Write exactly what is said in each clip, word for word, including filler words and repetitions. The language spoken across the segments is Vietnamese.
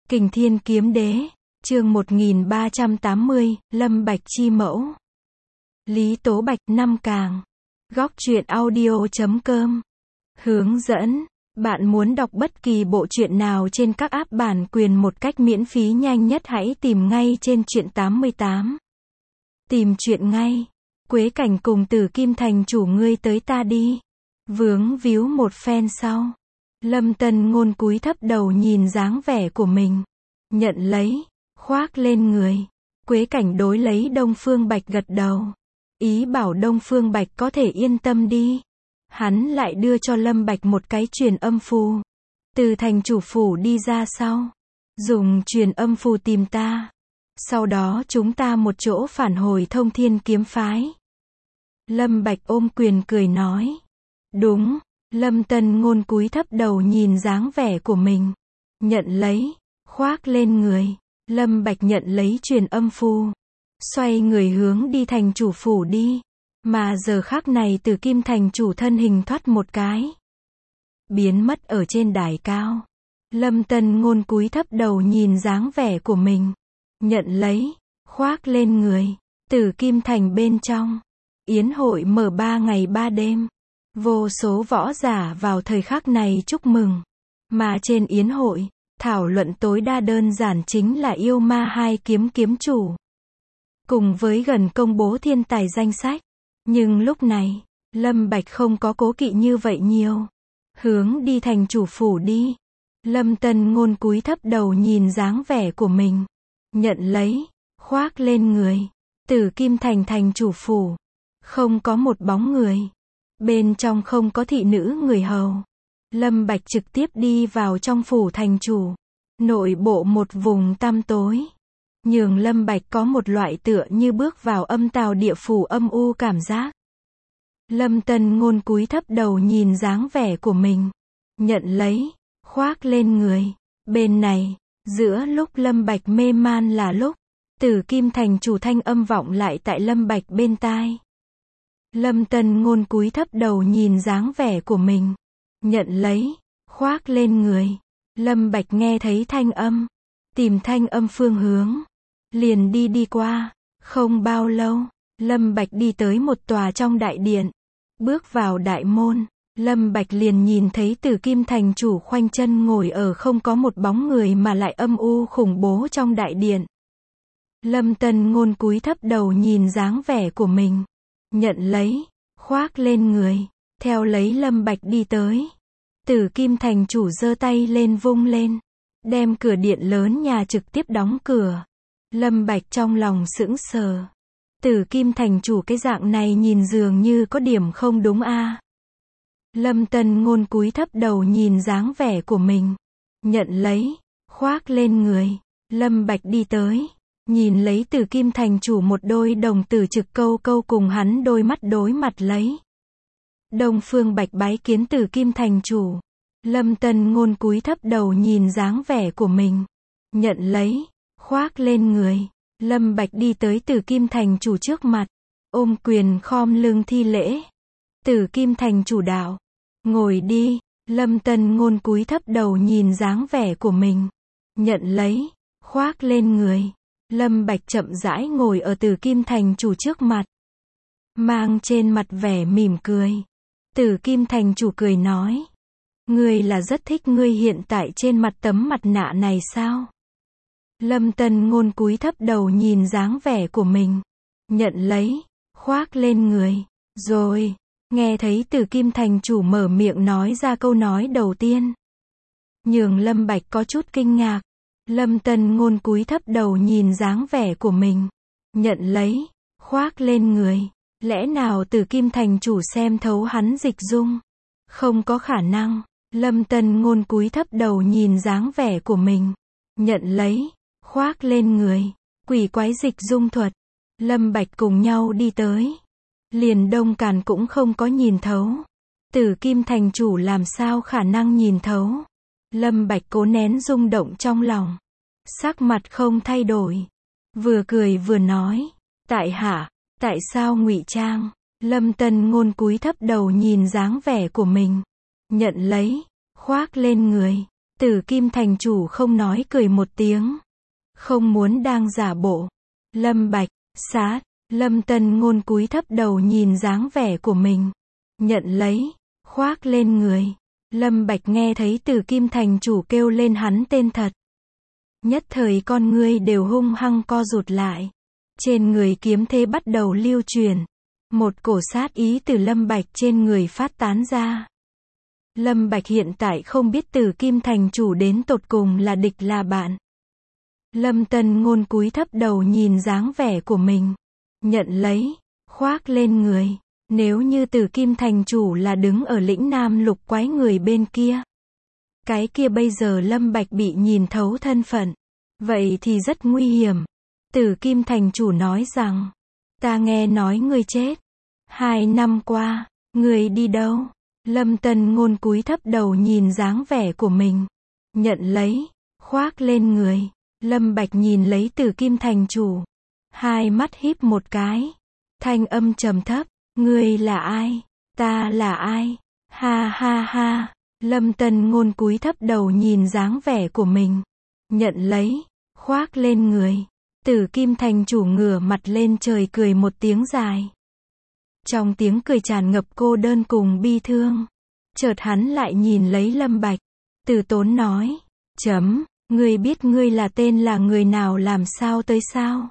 Kình Thiên Kiếm Đế, chương một nghìn ba trăm tám mươi, Lâm Bạch chi mẫu. Lý Tố Bạch, năm càng. Góc truyện audio chấm com. Hướng dẫn, bạn muốn đọc bất kỳ bộ truyện nào trên các app bản quyền một cách miễn phí nhanh nhất hãy tìm ngay trên truyện tám mươi tám. Tìm truyện ngay. Quế Cảnh cùng Tử Kim thành chủ ngươi tới ta đi. Vướng víu một phen sau. Lâm Tân Ngôn cúi thấp đầu nhìn dáng vẻ của mình. Nhận lấy, khoác lên người. Quế Cảnh đối lấy Đông Phương Bạch gật đầu. Ý bảo Đông Phương Bạch có thể yên tâm đi. Hắn lại đưa cho Lâm Bạch một cái truyền âm phù. Từ thành chủ phủ đi ra sau. Dùng truyền âm phù tìm ta. Sau đó chúng ta một chỗ phản hồi Thông Thiên kiếm phái. Lâm Bạch ôm quyền cười nói. Đúng. Lâm Tân Ngôn cúi thấp đầu nhìn dáng vẻ của mình. Nhận lấy, khoác lên người. Lâm Bạch nhận lấy truyền âm phù. Xoay người hướng đi thành chủ phủ đi. Mà giờ khắc này Tử Kim thành chủ thân hình thoát một cái. Biến mất ở trên đài cao. Lâm Tân Ngôn cúi thấp đầu nhìn dáng vẻ của mình. Nhận lấy, khoác lên người. Tử Kim thành bên trong. Yến hội mở ba ngày ba đêm. Vô số võ giả vào thời khắc này chúc mừng. Mà trên yến hội, thảo luận tối đa đơn giản chính là yêu ma hai kiếm kiếm chủ. Cùng với gần công bố thiên tài danh sách. Nhưng lúc này, Lâm Bạch không có cố kỵ như vậy nhiều. Hướng đi thành chủ phủ đi. Lâm Tân Ngôn cúi thấp đầu nhìn dáng vẻ của mình. Nhận lấy, khoác lên người. Tử Kim thành thành chủ phủ. Không có một bóng người. Bên trong không có thị nữ người hầu. Lâm Bạch trực tiếp đi vào trong phủ thành chủ. Nội bộ một vùng tăm tối. Nhường Lâm Bạch có một loại tựa như bước vào âm tào địa phủ âm u cảm giác. Lâm Tân Ngôn cúi thấp đầu nhìn dáng vẻ của mình. Nhận lấy, khoác lên người. Bên này, giữa lúc Lâm Bạch mê man là lúc, Tử Kim thành chủ thanh âm vọng lại tại Lâm Bạch bên tai. Lâm Tân Ngôn cúi thấp đầu nhìn dáng vẻ của mình. Nhận lấy, khoác lên người. Lâm Bạch nghe thấy thanh âm. Tìm thanh âm phương hướng. Liền đi đi qua. Không bao lâu, Lâm Bạch đi tới một tòa trong đại điện. Bước vào đại môn, Lâm Bạch liền nhìn thấy Tử Kim thành chủ khoanh chân ngồi ở không có một bóng người mà lại âm u khủng bố trong đại điện. Lâm Tân Ngôn cúi thấp đầu nhìn dáng vẻ của mình. Nhận lấy, khoác lên người. Theo lấy Lâm Bạch đi tới. Tử Kim thành chủ giơ tay lên vung lên. Đem cửa điện lớn nhà trực tiếp đóng cửa. Lâm Bạch trong lòng sững sờ. Tử Kim thành chủ cái dạng này nhìn dường như có điểm không đúng a. À. Lâm Tân Ngôn cúi thấp đầu nhìn dáng vẻ của mình. Nhận lấy, khoác lên người. Lâm Bạch đi tới. Nhìn lấy Tử Kim thành chủ một đôi đồng tử trực câu câu cùng hắn đôi mắt đối mặt lấy. Đông Phương Bạch bái kiến Tử Kim thành chủ. Lâm Tân Ngôn cúi thấp đầu nhìn dáng vẻ của mình. Nhận lấy, khoác lên người. Lâm Bạch đi tới Tử Kim thành chủ trước mặt. Ôm quyền khom lưng thi lễ. Tử Kim thành chủ đạo. Ngồi đi. Lâm Tân Ngôn cúi thấp đầu nhìn dáng vẻ của mình. Nhận lấy, khoác lên người. Lâm Bạch chậm rãi ngồi ở Tử Kim thành chủ trước mặt. Mang trên mặt vẻ mỉm cười. Tử Kim thành chủ cười nói. Ngươi là rất thích ngươi hiện tại trên mặt tấm mặt nạ này sao? Lâm Tân Ngôn cúi thấp đầu nhìn dáng vẻ của mình. Nhận lấy, khoác lên người. Rồi, nghe thấy Tử Kim thành chủ mở miệng nói ra câu nói đầu tiên. Nhường Lâm Bạch có chút kinh ngạc. Lâm Tân Ngôn cúi thấp đầu nhìn dáng vẻ của mình. Nhận lấy, khoác lên người. Lẽ nào Tử Kim thành chủ xem thấu hắn dịch dung? Không có khả năng. Lâm Tân Ngôn cúi thấp đầu nhìn dáng vẻ của mình. Nhận lấy, khoác lên người. Quỷ quái dịch dung thuật. Lâm Bạch cùng nhau đi tới. Liền Đông Càn cũng không có nhìn thấu. Tử Kim thành chủ làm sao khả năng nhìn thấu? Lâm Bạch cố nén rung động trong lòng. Sắc mặt không thay đổi. Vừa cười vừa nói. Tại hạ, tại sao ngụy trang? Lâm Tân Ngôn cúi thấp đầu nhìn dáng vẻ của mình. Nhận lấy, khoác lên người. Tử Kim thành chủ không nói cười một tiếng. Không muốn đang giả bộ. Lâm Bạch, sát, Lâm Tân Ngôn cúi thấp đầu nhìn dáng vẻ của mình. Nhận lấy, khoác lên người. Lâm Bạch nghe thấy Tử Kim thành chủ kêu lên hắn tên thật. Nhất thời con ngươi đều hung hăng co rụt lại. Trên người kiếm thế bắt đầu lưu truyền. Một cổ sát ý từ Lâm Bạch trên người phát tán ra. Lâm Bạch hiện tại không biết Tử Kim thành chủ đến tột cùng là địch là bạn. Lâm Tân Ngôn cúi thấp đầu nhìn dáng vẻ của mình. Nhận lấy, khoác lên người. Nếu như Tử Kim thành chủ là đứng ở lĩnh Nam Lục quái người bên kia. Cái kia bây giờ Lâm Bạch bị nhìn thấu thân phận. Vậy thì rất nguy hiểm. Tử Kim thành chủ nói rằng. Ta nghe nói ngươi chết. Hai năm qua, ngươi đi đâu? Lâm Tân Ngôn cúi thấp đầu nhìn dáng vẻ của mình. Nhận lấy, khoác lên người. Lâm Bạch nhìn lấy Tử Kim thành chủ. Hai mắt híp một cái. Thanh âm trầm thấp. Ngươi là ai? Ta là ai? Ha ha ha. Lâm Tân Ngôn cúi thấp đầu nhìn dáng vẻ của mình. Nhận lấy, khoác lên người. Tử Kim thành chủ ngửa mặt lên trời cười một tiếng dài. Trong tiếng cười tràn ngập cô đơn cùng bi thương. Chợt hắn lại nhìn lấy Lâm Bạch. Từ Tốn nói. Chấm, ngươi biết ngươi là tên là người nào làm sao tới sao?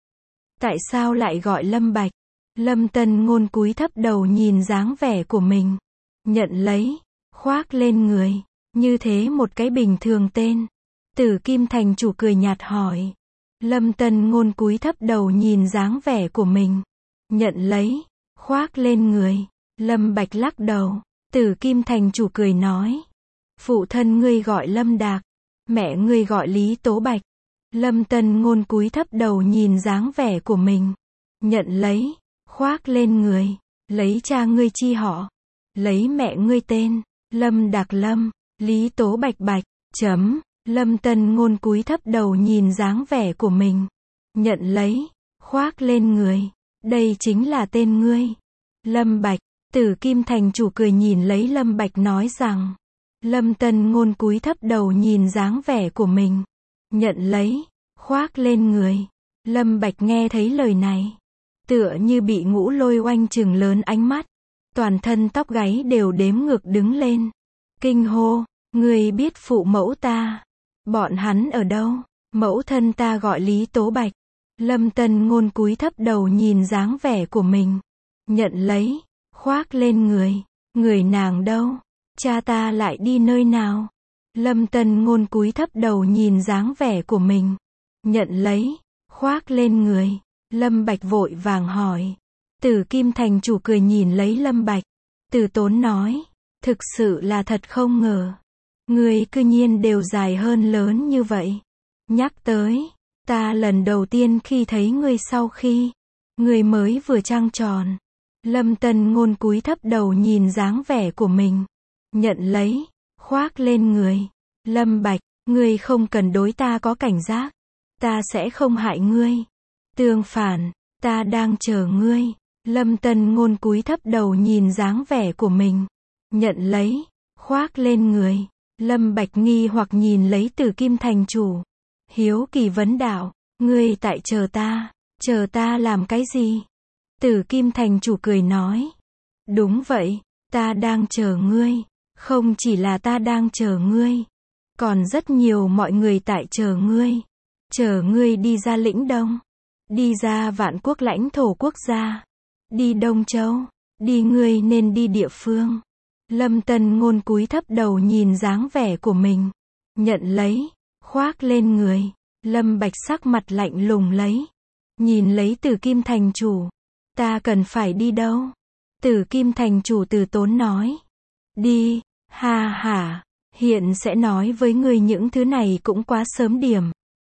Tại sao lại gọi Lâm Bạch? Lâm Tân Ngôn cúi thấp đầu nhìn dáng vẻ của mình. Nhận lấy, khoác lên người. Như thế một cái bình thường tên. Tử Kim thành chủ cười nhạt hỏi. Lâm Tân Ngôn cúi thấp đầu nhìn dáng vẻ của mình. Nhận lấy, khoác lên người. Lâm Bạch lắc đầu. Tử Kim thành chủ cười nói. Phụ thân ngươi gọi Lâm Đạc. Mẹ ngươi gọi Lý Tố Bạch. Lâm Tân Ngôn cúi thấp đầu nhìn dáng vẻ của mình. Nhận lấy, khoác lên người. Lấy cha ngươi chi họ. Lấy mẹ ngươi tên. Lâm Đạc Lâm. Lý Tố Bạch Bạch. Chấm. Lâm Tân Ngôn cúi thấp đầu nhìn dáng vẻ của mình. Nhận lấy, khoác lên người. Đây chính là tên ngươi. Lâm Bạch. Tử Kim thành chủ cười nhìn lấy Lâm Bạch nói rằng. Lâm Tân Ngôn cúi thấp đầu nhìn dáng vẻ của mình. Nhận lấy, khoác lên người. Lâm Bạch nghe thấy lời này. Tựa như bị ngũ lôi oanh trừng lớn ánh mắt. Toàn thân tóc gáy đều đếm ngược đứng lên. Kinh hô, ngươi biết phụ mẫu ta. Bọn hắn ở đâu? Mẫu thân ta gọi Lý Tố Bạch. Lâm Tân Ngôn cúi thấp đầu nhìn dáng vẻ của mình. Nhận lấy, khoác lên người. Người nàng đâu? Cha ta lại đi nơi nào? Lâm Tân Ngôn cúi thấp đầu nhìn dáng vẻ của mình. Nhận lấy, khoác lên người. Lâm Bạch vội vàng hỏi. Tử Kim thành chủ cười nhìn lấy Lâm Bạch. Từ Tốn nói. Thực sự là thật không ngờ. Ngươi cư nhiên đều dài hơn lớn như vậy. Nhắc tới, ta lần đầu tiên khi thấy ngươi sau khi ngươi mới vừa trăng tròn. Lâm Tân Ngôn cúi thấp đầu nhìn dáng vẻ của mình. Nhận lấy, khoác lên người. Lâm Bạch, ngươi không cần đối ta có cảnh giác. Ta sẽ không hại ngươi. Tương phản, ta đang chờ ngươi. Lâm Tân Ngôn cúi thấp đầu nhìn dáng vẻ của mình. Nhận lấy, khoác lên người. Lâm Bạch nghi hoặc nhìn lấy Tử Kim thành chủ. Hiếu kỳ vấn đạo, ngươi tại chờ ta, chờ ta làm cái gì? Tử Kim thành chủ cười nói. Đúng vậy, ta đang chờ ngươi. Không chỉ là ta đang chờ ngươi. Còn rất nhiều mọi người tại chờ ngươi. Chờ ngươi đi ra lĩnh Đông. Đi ra vạn quốc lãnh thổ quốc gia. Đi Đông Châu. Đi ngươi nên đi địa phương. Lâm Tân Ngôn cúi thấp đầu nhìn dáng vẻ của mình. Nhận lấy, khoác lên người. Lâm Bạch sắc mặt lạnh lùng lấy. Nhìn lấy Tử Kim thành chủ. Ta cần phải đi đâu? Tử Kim thành chủ Từ Tốn nói. Đi, ha ha, hiện sẽ nói với ngươi những thứ này cũng quá sớm điểm.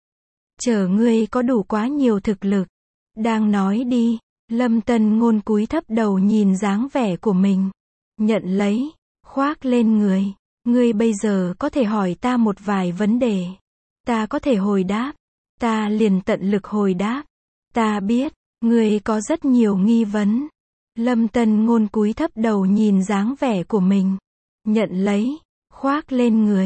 Chờ ngươi có đủ quá nhiều thực lực. Đang nói đi. Lâm Tân Ngôn cúi thấp đầu nhìn dáng vẻ của mình. Nhận lấy, khoác lên người. Ngươi bây giờ có thể hỏi ta một vài vấn đề. Ta có thể hồi đáp. Ta liền tận lực hồi đáp. Ta biết, ngươi có rất nhiều nghi vấn. Lâm Tân Ngôn cúi thấp đầu nhìn dáng vẻ của mình. Nhận lấy, khoác lên người.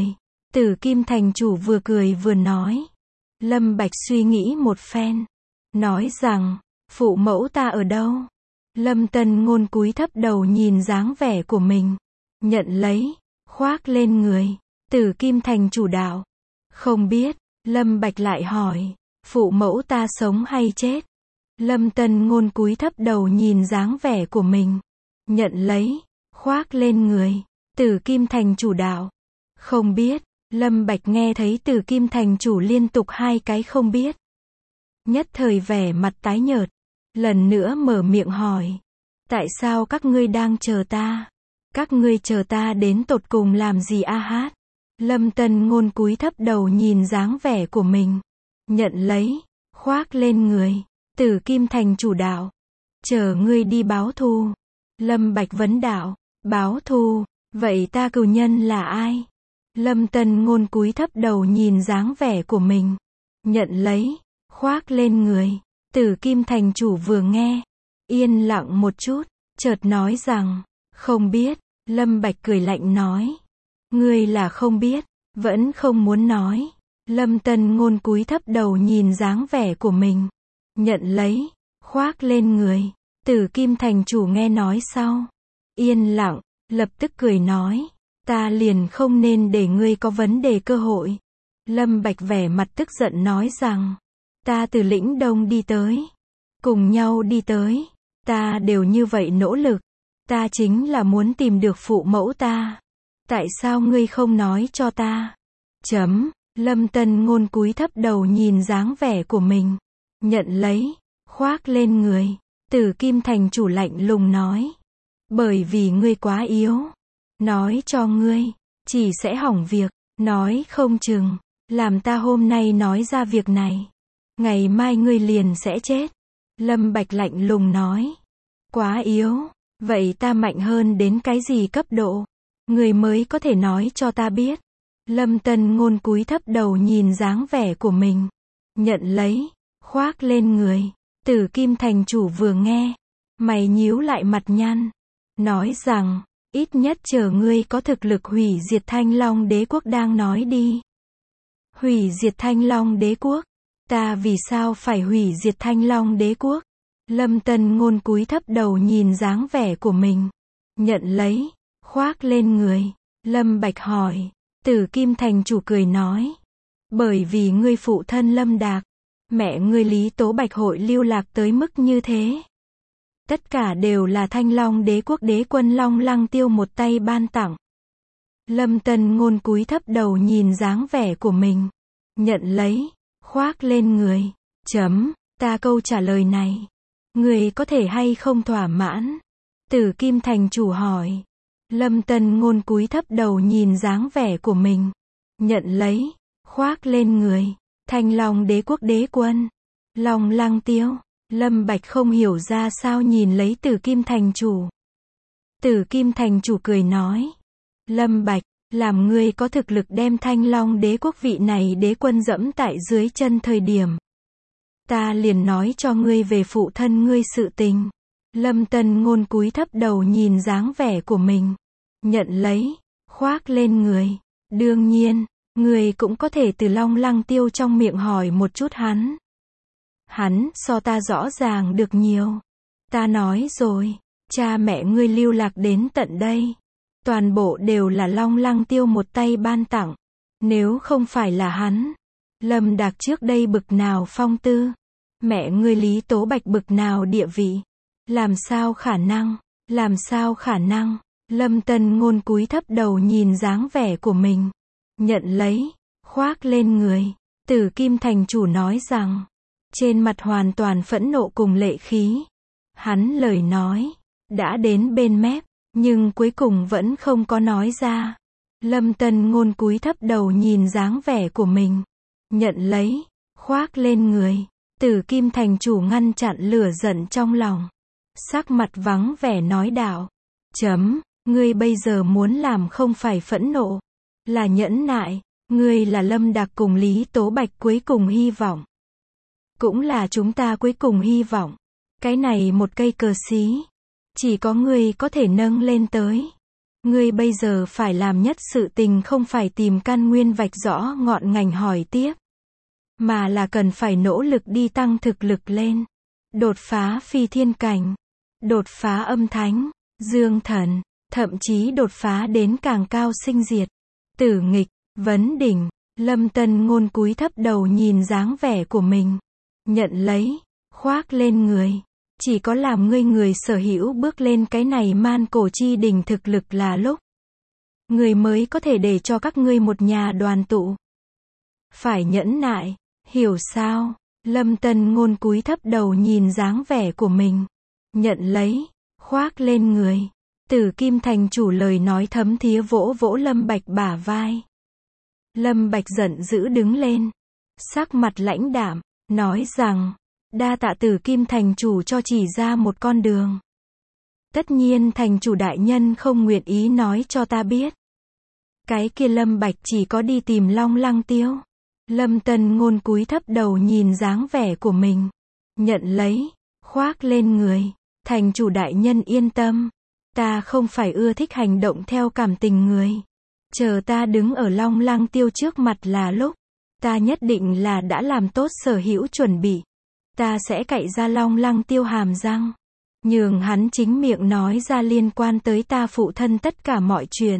Tử Kim thành chủ vừa cười vừa nói. Lâm Bạch suy nghĩ một phen, nói rằng, phụ mẫu ta ở đâu? Lâm Tân Ngôn cúi thấp đầu nhìn dáng vẻ của mình, nhận lấy, khoác lên người. Tử Kim thành chủ đạo, không biết. Lâm Bạch lại hỏi, phụ mẫu ta sống hay chết? Lâm Tân Ngôn cúi thấp đầu nhìn dáng vẻ của mình, nhận lấy, khoác lên người. Tử Kim thành chủ đạo, không biết. Lâm Bạch nghe thấy Tử Kim thành chủ liên tục hai cái không biết, nhất thời vẻ mặt tái nhợt, lần nữa mở miệng hỏi, tại sao các ngươi đang chờ ta? Các ngươi chờ ta đến tột cùng làm gì a hát? Lâm Tân Ngôn cúi thấp đầu nhìn dáng vẻ của mình, nhận lấy, khoác lên người. Tử Kim thành chủ đạo, chờ ngươi đi báo thù. Lâm Bạch vấn đạo, báo thù, vậy ta cừu nhân là ai? Lâm Tân Ngôn cúi thấp đầu nhìn dáng vẻ của mình, nhận lấy, khoác lên người. Tử Kim thành chủ vừa nghe, yên lặng một chút, chợt nói rằng, không biết. Lâm Bạch cười lạnh nói, ngươi là không biết, vẫn không muốn nói. Lâm Tân Ngôn cúi thấp đầu nhìn dáng vẻ của mình, nhận lấy, khoác lên người. Tử Kim thành chủ nghe nói sau, yên lặng, lập tức cười nói, ta liền không nên để ngươi có vấn đề cơ hội. Lâm Bạch vẻ mặt tức giận nói rằng, ta từ lĩnh Đông đi tới, cùng nhau đi tới, ta đều như vậy nỗ lực, ta chính là muốn tìm được phụ mẫu ta. Tại sao ngươi không nói cho ta? Chấm. Lâm Tân Ngôn cúi thấp đầu nhìn dáng vẻ của mình, nhận lấy, khoác lên người. Tử Kim thành chủ lạnh lùng nói, bởi vì ngươi quá yếu, nói cho ngươi, chỉ sẽ hỏng việc, nói không chừng, làm ta hôm nay nói ra việc này, ngày mai ngươi liền sẽ chết. Lâm Bạch lạnh lùng nói, quá yếu, vậy ta mạnh hơn đến cái gì cấp độ, ngươi mới có thể nói cho ta biết. Lâm Tân Ngôn cúi thấp đầu nhìn dáng vẻ của mình, nhận lấy, khoác lên người. Tử Kim thành chủ vừa nghe, mày nhíu lại mặt nhăn, nói rằng, ít nhất chờ ngươi có thực lực hủy diệt Thanh Long đế quốc đang nói đi. Hủy diệt Thanh Long đế quốc? Ta vì sao phải hủy diệt Thanh Long đế quốc? Lâm Tân Ngôn cúi thấp đầu nhìn dáng vẻ của mình, nhận lấy, khoác lên người. Lâm Bạch hỏi. Tử Kim thành chủ cười nói, bởi vì ngươi phụ thân Lâm Đạc, mẹ ngươi Lý Tố Bạch hội lưu lạc tới mức như thế. Tất cả đều là Thanh Long đế quốc đế quân Long Lăng Tiêu một tay ban tặng. Lâm Tân Ngôn cúi thấp đầu nhìn dáng vẻ của mình, nhận lấy, khoác lên người. Chấm, ta câu trả lời này, ngươi có thể hay không thỏa mãn? Tử Kim thành chủ hỏi. Lâm Tân Ngôn cúi thấp đầu nhìn dáng vẻ của mình, nhận lấy, khoác lên người. Thanh Long đế quốc đế quân Long Lăng Tiêu. Lâm Bạch không hiểu ra sao nhìn lấy Tử Kim thành chủ. Tử Kim thành chủ cười nói, Lâm Bạch, làm ngươi có thực lực đem Thanh Long đế quốc vị này đế quân dẫm tại dưới chân thời điểm, ta liền nói cho ngươi về phụ thân ngươi sự tình. Lâm Tân Ngôn cúi thấp đầu nhìn dáng vẻ của mình, nhận lấy, khoác lên người. Đương nhiên, ngươi cũng có thể từ Long Lăng Tiêu trong miệng hỏi một chút hắn. Hắn so ta rõ ràng được nhiều. Ta nói rồi, cha mẹ ngươi lưu lạc đến tận đây, toàn bộ đều là Long Lăng Tiêu một tay ban tặng. Nếu không phải là hắn, Lâm Đạc trước đây bực nào phong tư, mẹ ngươi Lý Tố Bạch bực nào địa vị, làm sao khả năng, làm sao khả năng. Lâm Tân Ngôn cúi thấp đầu nhìn dáng vẻ của mình, nhận lấy, khoác lên người. Tử Kim thành chủ nói rằng, trên mặt hoàn toàn phẫn nộ cùng lệ khí. Hắn lời nói đã đến bên mép, nhưng cuối cùng vẫn không có nói ra. Lâm Tân Ngôn cúi thấp đầu nhìn dáng vẻ của mình, nhận lấy, khoác lên người. Tử Kim thành chủ ngăn chặn lửa giận trong lòng, sắc mặt vắng vẻ nói đạo, chấm, ngươi bây giờ muốn làm không phải phẫn nộ, là nhẫn nại. Ngươi là Lâm Đạc cùng Lý Tố Bạch cuối cùng hy vọng, cũng là chúng ta cuối cùng hy vọng. Cái này một cây cờ xí, chỉ có ngươi có thể nâng lên tới. Ngươi bây giờ phải làm nhất sự tình không phải tìm căn nguyên vạch rõ ngọn ngành hỏi tiếp, mà là cần phải nỗ lực đi tăng thực lực lên. Đột phá phi thiên cảnh, đột phá âm thánh, dương thần, thậm chí đột phá đến càng cao sinh diệt, tử nghịch, vấn đỉnh. Lâm Tân Ngôn cúi thấp đầu nhìn dáng vẻ của mình. Nhận lấy, khoác lên người. Chỉ có làm ngươi người sở hữu bước lên cái này man cổ chi đỉnh thực lực là lúc người mới có thể để cho các ngươi một nhà đoàn tụ. Phải nhẫn nại, hiểu sao? Lâm Tân Ngôn cúi thấp đầu nhìn dáng vẻ của mình. Nhận lấy, khoác lên người. Tử Kim Thành chủ lời nói thấm thía vỗ vỗ Lâm Bạch bả vai. Lâm Bạch giận dữ đứng lên, sắc mặt lãnh đạm, nói rằng, đa tạ Tử Kim Thành chủ cho chỉ ra một con đường. Tất nhiên thành chủ đại nhân không nguyện ý nói cho ta biết. Cái kia Lâm Bạch chỉ có đi tìm Long Lăng Tiêu. Lâm Tân Ngôn cúi thấp đầu nhìn dáng vẻ của mình. Nhận lấy, khoác lên người. Thành chủ đại nhân yên tâm. Ta không phải ưa thích hành động theo cảm tình người. Chờ ta đứng ở Long Lăng Tiêu trước mặt là lúc. Ta nhất định là đã làm tốt sở hữu chuẩn bị. Ta sẽ cạy ra Long Lăng Tiêu hàm răng. Nhường hắn chính miệng nói ra liên quan tới ta phụ thân tất cả mọi chuyện.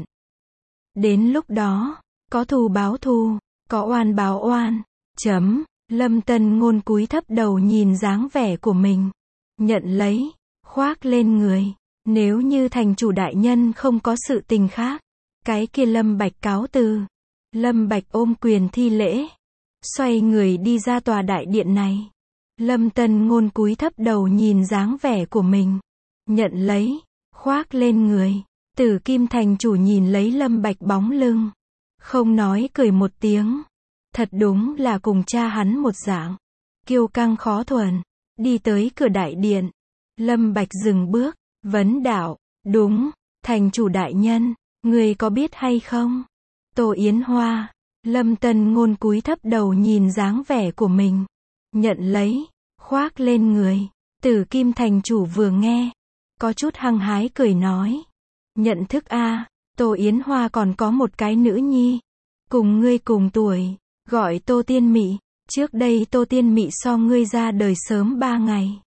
Đến lúc đó, có thù báo thù, có oan báo oan. Chấm. Lâm Tân Ngôn cúi thấp đầu nhìn dáng vẻ của mình. Nhận lấy, khoác lên người. Nếu như thành chủ đại nhân không có sự tình khác, cái kia Lâm Bạch cáo từ. Lâm Bạch ôm quyền thi lễ, xoay người đi ra tòa đại điện này. Lâm Tân Ngôn cúi thấp đầu nhìn dáng vẻ của mình. Nhận lấy, khoác lên người. Tử Kim Thành chủ nhìn lấy Lâm Bạch bóng lưng. Không nói cười một tiếng. Thật đúng là cùng cha hắn một dạng. Kiêu căng khó thuần. Đi tới cửa đại điện. Lâm Bạch dừng bước, vấn đạo. Đúng, thành chủ đại nhân, người có biết hay không? Tô Yến Hoa. Lâm Tân Ngôn cúi thấp đầu nhìn dáng vẻ của mình. Nhận lấy, khoác lên người. Tử Kim Thành chủ vừa nghe, có chút hăng hái cười nói. Nhận thức a, Tô Yến Hoa còn có một cái nữ nhi. Cùng ngươi cùng tuổi, gọi Tô Tiên Mị. Trước đây Tô Tiên Mị so ngươi ra đời sớm ba ngày.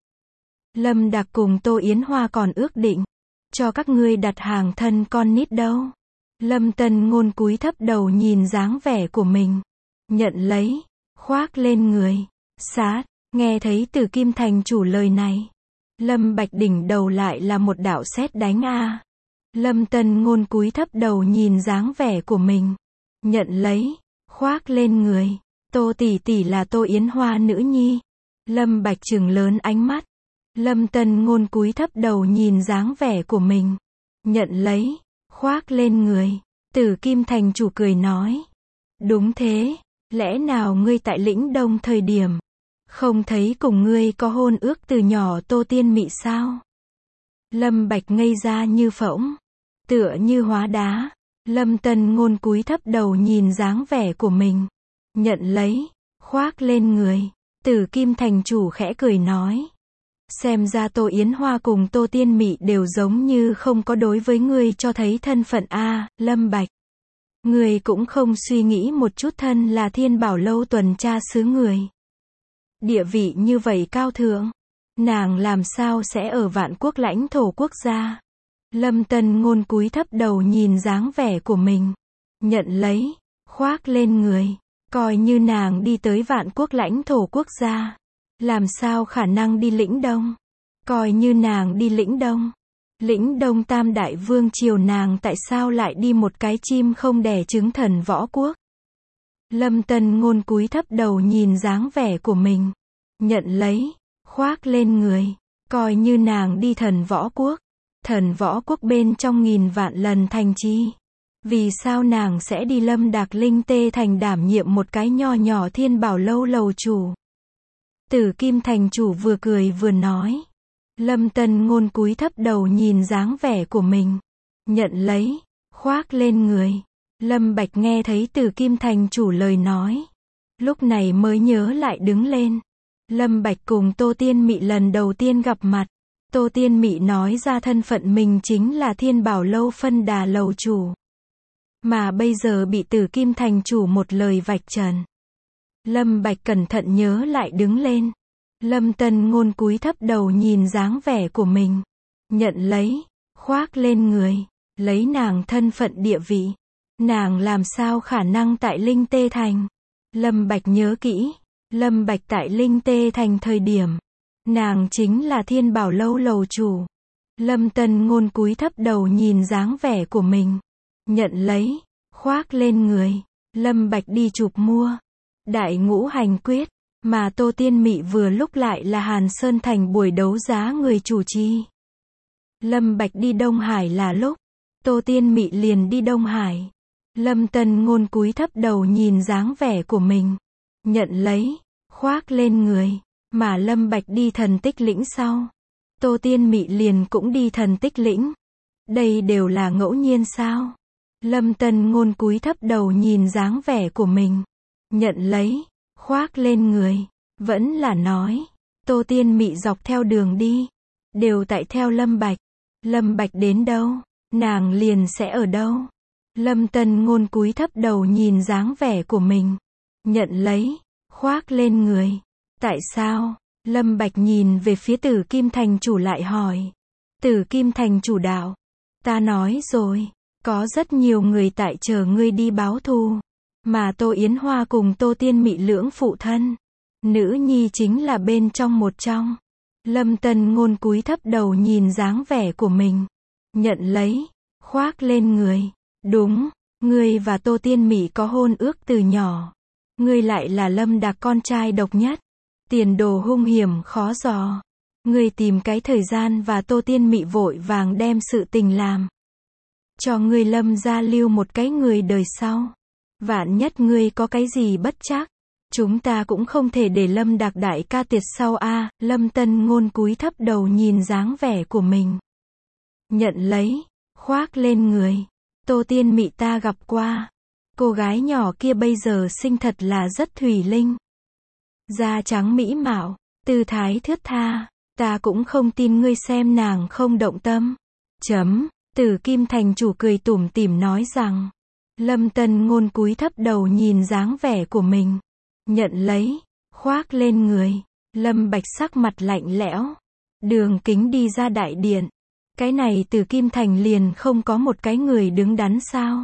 Lâm Đặc cùng Tô Yến Hoa còn ước định, cho các ngươi đặt hàng thân con nít đâu. Lâm Tân Ngôn cúi thấp đầu nhìn dáng vẻ của mình. Nhận lấy, khoác lên người. Sát, nghe thấy Tử Kim Thành chủ lời này. Lâm Bạch đỉnh đầu lại là một đạo sét đánh a. Lâm Tân Ngôn cúi thấp đầu nhìn dáng vẻ của mình. Nhận lấy, khoác lên người. Tô tỷ tỷ là Tô Yến Hoa nữ nhi. Lâm Bạch trừng lớn ánh mắt. Lâm Tân Ngôn cúi thấp đầu nhìn dáng vẻ của mình. Nhận lấy, khoác lên người. Tử Kim Thành chủ cười nói. Đúng thế, lẽ nào ngươi tại Lĩnh Đông thời điểm, không thấy cùng ngươi có hôn ước từ nhỏ Tô Tiên Mị sao? Lâm Bạch ngây ra như phỗng, tựa như hóa đá. Lâm Tân Ngôn cúi thấp đầu nhìn dáng vẻ của mình. Nhận lấy, khoác lên người. Tử Kim Thành chủ khẽ cười nói. Xem ra Tô Yến Hoa cùng Tô Tiên Mị đều giống như không có đối với ngươi cho thấy thân phận a. Lâm Bạch, ngươi cũng không suy nghĩ một chút thân là Thiên Bảo Lâu tuần tra sứ người. Địa vị như vậy cao thượng, nàng làm sao sẽ ở Vạn Quốc lãnh thổ quốc gia? Lâm Tân Ngôn cúi thấp đầu nhìn dáng vẻ của mình. Nhận lấy, khoác lên người. Coi như nàng đi tới Vạn Quốc lãnh thổ quốc gia, làm sao khả năng đi Lĩnh Đông? Coi như nàng đi Lĩnh Đông, Lĩnh Đông Tam Đại Vương triều nàng tại sao lại đi một cái chim không đẻ trứng Thần Võ Quốc? Lâm Tân Ngôn cúi thấp đầu nhìn dáng vẻ của mình. Nhận lấy, khoác lên người. Coi như nàng đi Thần Võ Quốc, Thần Võ Quốc bên trong nghìn vạn lần thành chi. Vì sao nàng sẽ đi Lâm Đạc Linh Tê thành đảm nhiệm một cái nho nhỏ Thiên Bảo Lâu lầu chủ? Tử Kim Thành chủ vừa cười vừa nói. Lâm Tân Ngôn cúi thấp đầu nhìn dáng vẻ của mình. Nhận lấy, khoác lên người. Lâm Bạch nghe thấy Tử Kim Thành chủ lời nói, lúc này mới nhớ lại đứng lên. Lâm Bạch cùng Tô Tiên Mị lần đầu tiên gặp mặt, Tô Tiên Mị nói ra thân phận mình chính là Thiên Bảo Lâu phân đà lầu chủ. Mà bây giờ bị Tử Kim thành chủ một lời vạch trần. Lâm Bạch cẩn thận nhớ lại đứng lên. Lâm Tân Ngôn cúi thấp đầu nhìn dáng vẻ của mình. Nhận lấy, khoác lên người, lấy nàng thân phận địa vị. Nàng làm sao khả năng tại Linh Tê Thành. Lâm Bạch nhớ kỹ, Lâm Bạch tại Linh Tê Thành thời điểm. Nàng chính là Thiên Bảo Lâu lầu chủ. Lâm Tân Ngôn cúi thấp đầu nhìn dáng vẻ của mình. Nhận lấy, khoác lên người. Lâm Bạch đi chụp mua Đại Ngũ Hành Quyết. Mà Tô Tiên Mị vừa lúc lại là Hàn Sơn Thành buổi đấu giá người chủ trì. Lâm Bạch đi Đông Hải là lúc Tô Tiên Mị liền đi Đông Hải. Lâm Tân Ngôn cúi thấp đầu nhìn dáng vẻ của mình. Nhận lấy, khoác lên người. Mà Lâm Bạch đi Thần Tích Lĩnh sau. Tô Tiên Mị liền cũng đi Thần Tích Lĩnh. Đây đều là ngẫu nhiên sao? Lâm Tân Ngôn cúi thấp đầu nhìn dáng vẻ của mình. Nhận lấy, khoác lên người. Vẫn là nói. Tô Tiên Mị dọc theo đường đi. Đều tại theo Lâm Bạch. Lâm Bạch đến đâu, nàng liền sẽ ở đâu. Lâm Tân Ngôn cúi thấp đầu nhìn dáng vẻ của mình. Nhận lấy, khoác lên người. Tại sao? Lâm Bạch nhìn về phía Tử Kim thành chủ lại hỏi. Tử Kim thành chủ đạo. Ta nói rồi. Có rất nhiều người tại chờ ngươi đi báo thù. Mà Tô Yến Hoa cùng Tô Tiên Mị lưỡng phụ thân. Nữ nhi chính là bên trong một trong. Lâm Tân Ngôn cúi thấp đầu nhìn dáng vẻ của mình. Nhận lấy, khoác lên người. Đúng, ngươi và Tô Tiên Mị có hôn ước từ nhỏ. Ngươi lại là Lâm Đạc con trai độc nhất. Tiền đồ hung hiểm khó dò. Ngươi tìm cái thời gian và Tô Tiên Mị vội vàng đem sự tình làm. Cho ngươi Lâm gia lưu một cái người đời sau. Vạn nhất ngươi có cái gì bất trắc. Chúng ta cũng không thể để Lâm Đạc đại ca tiệt sau a. À, Lâm Tân Ngôn cúi thấp đầu nhìn dáng vẻ của mình. Nhận lấy, khoác lên người. Tô Tiên Mị ta gặp qua. Cô gái nhỏ kia bây giờ xinh thật là rất thủy linh. Da trắng mỹ mạo, tư thái thướt tha. Ta cũng không tin ngươi xem nàng không động tâm. Chấm, Tử Kim thành chủ cười tủm tỉm nói rằng. Lâm Tân Ngôn cúi thấp đầu nhìn dáng vẻ của mình. Nhận lấy, khoác lên người. Lâm Bạch sắc mặt lạnh lẽo. Đường Kính đi ra đại điện. Cái này Tử Kim thành liền không có một cái người đứng đắn sao?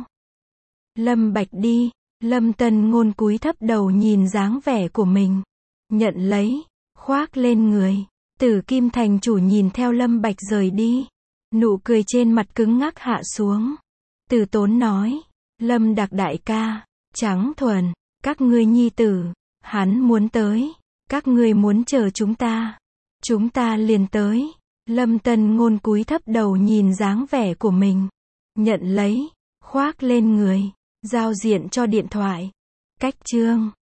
Lâm Bạch đi. Lâm Tân Ngôn cúi thấp đầu nhìn dáng vẻ của mình. Nhận lấy, khoác lên người. Tử Kim thành chủ nhìn theo Lâm Bạch rời đi. Nụ cười trên mặt cứng ngắc hạ xuống. Từ Tốn nói. Lâm Đạc đại ca, Trắng Thuần, các ngươi nhi tử, hắn muốn tới. Các ngươi muốn chờ chúng ta. Chúng ta liền tới. Lâm Tân Ngôn cúi thấp đầu nhìn dáng vẻ của mình. Nhận lấy, khoác lên người. Giao diện cho điện thoại. Cách chương